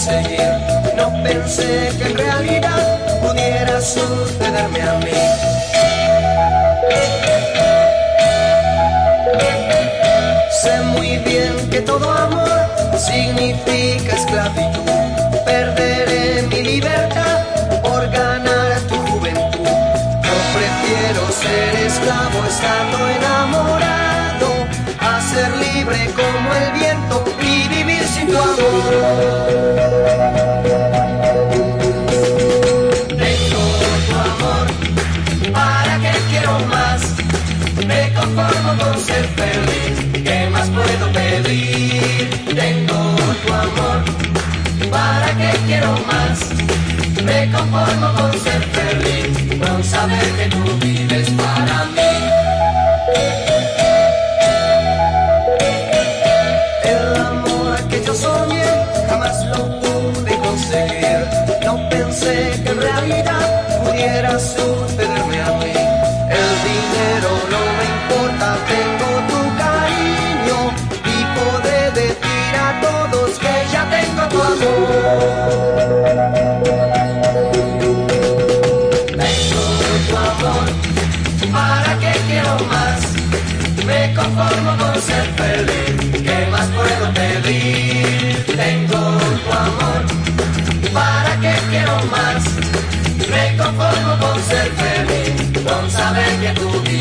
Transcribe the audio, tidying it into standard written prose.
conseguir. No pensé que en realidad pudiera sucederme a mí. Sé muy bien que todo amor significa esclavitud. Perderé mi libertad por ganar tu juventud. Yo prefiero ser esclavo estando enamorado a ser libre como el viento y vivir sin tu amor. Tengo tu amor, ¿para qué quiero más? Me conformo con ser feliz, ¿qué más puedo pedir? Tengo tu amor, ¿para qué quiero más? Me conformo con ser feliz, con saber que tú vives para mí. El amor que yo soñé jamás lo pude conseguir. No pensé que en realidad pudiera sucederme a mí. El dinero no me importa, tengo tu cariño y podré decir a todos que ya tengo tu amor. Tengo tu amor, ¿para qué quiero más? Me conformo con ser feliz, ¿qué más puedo pedir? Tengo tu amor, ¿para qué quiero más? Me conformo con ser feliz, con saber que tú